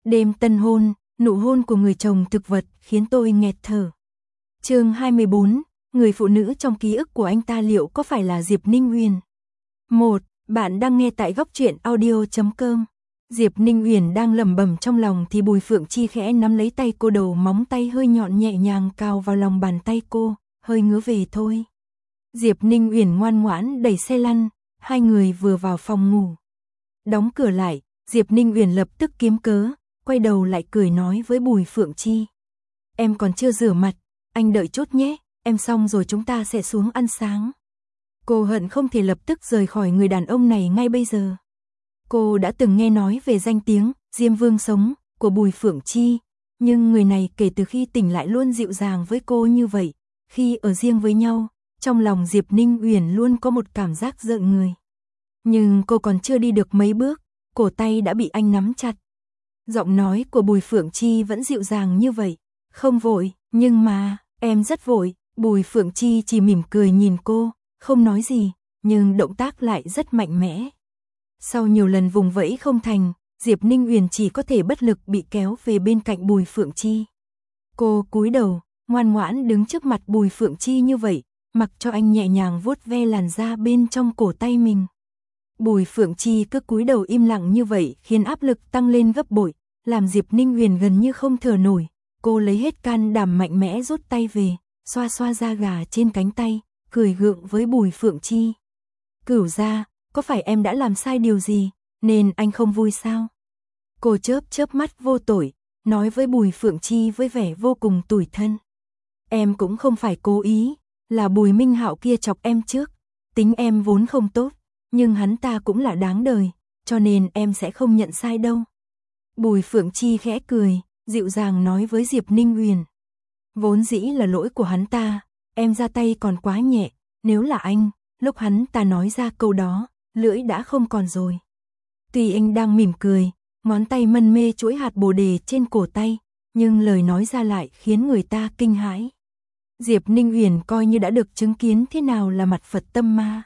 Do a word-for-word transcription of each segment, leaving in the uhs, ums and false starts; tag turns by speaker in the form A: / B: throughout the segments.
A: Đêm tân hôn, nụ hôn của người chồng thực vật khiến tôi nghẹt thở. Chương hai mươi bốn, người phụ nữ trong ký ức của anh ta liệu có phải là Diệp Ninh Huyền? một. Bạn đang nghe tại góc truyện audio chấm com. Diệp Ninh Huyền đang lẩm bẩm trong lòng thì Bùi Phượng Chi khẽ nắm lấy tay cô, đầu móng tay hơi nhọn nhẹ nhàng cào vào lòng bàn tay cô, hơi ngứa về thôi. Diệp Ninh Huyền ngoan ngoãn đẩy xe lăn, hai người vừa vào phòng ngủ. Đóng cửa lại, Diệp Ninh Huyền lập tức kiếm cớ, quay đầu lại cười nói với Bùi Phượng Chi. Em còn chưa rửa mặt, anh đợi chút nhé, em xong rồi chúng ta sẽ xuống ăn sáng. Cô hận không thể lập tức rời khỏi người đàn ông này ngay bây giờ. Cô đã từng nghe nói về danh tiếng Diêm Vương sống của Bùi Phượng Chi, nhưng người này kể từ khi tỉnh lại luôn dịu dàng với cô như vậy. Khi ở riêng với nhau, trong lòng Diệp Ninh Huyền luôn có một cảm giác rợn người. Nhưng cô còn chưa đi được mấy bước, cổ tay đã bị anh nắm chặt. Giọng nói của Bùi Phượng Chi vẫn dịu dàng như vậy. Không vội, nhưng mà, em rất vội. Bùi Phượng Chi chỉ mỉm cười nhìn cô, không nói gì, nhưng động tác lại rất mạnh mẽ. Sau nhiều lần vùng vẫy không thành, Diệp Ninh Huyền chỉ có thể bất lực bị kéo về bên cạnh Bùi Phượng Chi. Cô cúi đầu, ngoan ngoãn đứng trước mặt Bùi Phượng Chi như vậy, mặc cho anh nhẹ nhàng vuốt ve làn da bên trong cổ tay mình. Bùi Phượng Chi cứ cúi đầu im lặng như vậy khiến áp lực tăng lên gấp bội, làm Diệp Ninh Huyền gần như không thở nổi. Cô lấy hết can đảm mạnh mẽ rút tay về, xoa xoa da gà trên cánh tay, cười gượng với Bùi Phượng Chi. Cửu gia, có phải em đã làm sai điều gì, nên anh không vui sao? Cô chớp chớp mắt vô tội, nói với Bùi Phượng Chi với vẻ vô cùng tủi thân. Em cũng không phải cố ý, là Bùi Minh Hạo kia chọc em trước, tính em vốn không tốt, nhưng hắn ta cũng là đáng đời, cho nên em sẽ không nhận sai đâu. Bùi Phượng Chi khẽ cười, dịu dàng nói với Diệp Ninh Huyền. Vốn dĩ là lỗi của hắn ta, em ra tay còn quá nhẹ, nếu là anh, lúc hắn ta nói ra câu đó, lưỡi đã không còn rồi. Tuy anh đang mỉm cười, ngón tay mân mê chuỗi hạt bồ đề trên cổ tay, nhưng lời nói ra lại khiến người ta kinh hãi. Diệp Ninh Huyền coi như đã được chứng kiến thế nào là mặt Phật tâm ma.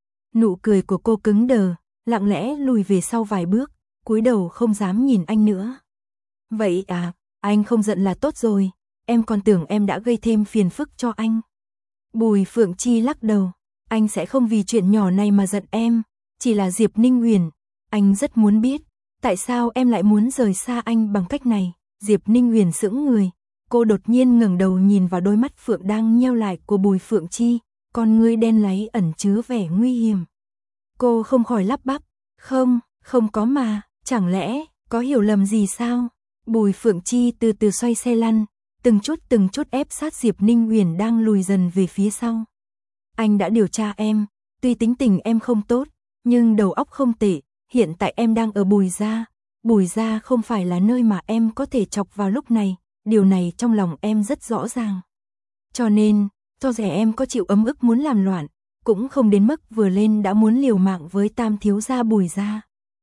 A: Nụ cười của cô cứng đờ, lặng lẽ lùi về sau vài bước, cúi đầu không dám nhìn anh nữa. Vậy à, anh không giận là tốt rồi, em còn tưởng em đã gây thêm phiền phức cho anh. Bùi Phượng Chi lắc đầu, anh sẽ không vì chuyện nhỏ này mà giận em, chỉ là Diệp Ninh Huyền, anh rất muốn biết, tại sao em lại muốn rời xa anh bằng cách này. Diệp Ninh Huyền sững người, cô đột nhiên ngẩng đầu nhìn vào đôi mắt phượng đang nheo lại của Bùi Phượng Chi, con ngươi đen láy ẩn chứa vẻ nguy hiểm. Cô không khỏi lắp bắp, không, không có mà, chẳng lẽ, có hiểu lầm gì sao? Bùi Phượng Chi từ từ xoay xe lăn, từng chút từng chút ép sát Diệp Ninh Huyền đang lùi dần về phía sau. Anh đã điều tra em, tuy tính tình em không tốt, nhưng đầu óc không tệ, hiện tại em đang ở Bùi gia. Bùi gia không phải là nơi mà em có thể chọc vào lúc này, điều này trong lòng em rất rõ ràng. Cho nên, cho dù em có chịu ấm ức muốn làm loạn, cũng không đến mức vừa lên đã muốn liều mạng với tam thiếu gia Bùi gia.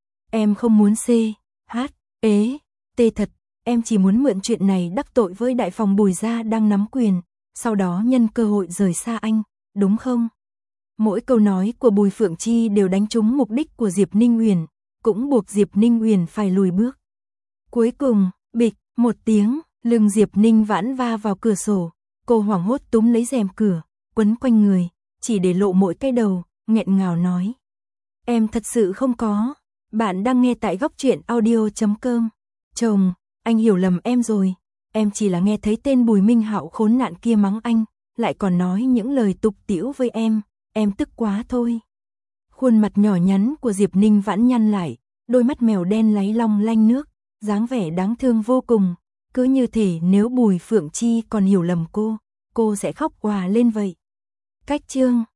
A: Em không muốn C, H, ế, tê thật, em chỉ muốn mượn chuyện này đắc tội với đại phòng Bùi gia đang nắm quyền, sau đó nhân cơ hội rời xa anh, đúng không? Mỗi câu nói của Bùi Phượng Chi đều đánh trúng mục đích của Diệp Ninh Huyền, cũng buộc Diệp Ninh Huyền phải lùi bước. Cuối cùng, bịch, một tiếng, lưng Diệp Ninh Vãn va vào cửa sổ, cô hoảng hốt túm lấy rèm cửa, quấn quanh người, chỉ để lộ mỗi cái đầu, nghẹn ngào nói. Em thật sự không có, bạn đang nghe tại góc truyện audio chấm com. Chồng, anh hiểu lầm em rồi, em chỉ là nghe thấy tên Bùi Minh Hạo khốn nạn kia mắng anh, lại còn nói những lời tục tĩu với em, em tức quá thôi. Khuôn mặt nhỏ nhắn của Diệp Ninh Vãn nhăn lại, đôi mắt mèo đen láy long lanh nước, dáng vẻ đáng thương vô cùng, cứ như thể nếu Bùi Phượng Chi còn hiểu lầm cô, cô sẽ khóc òa lên vậy. Cách chương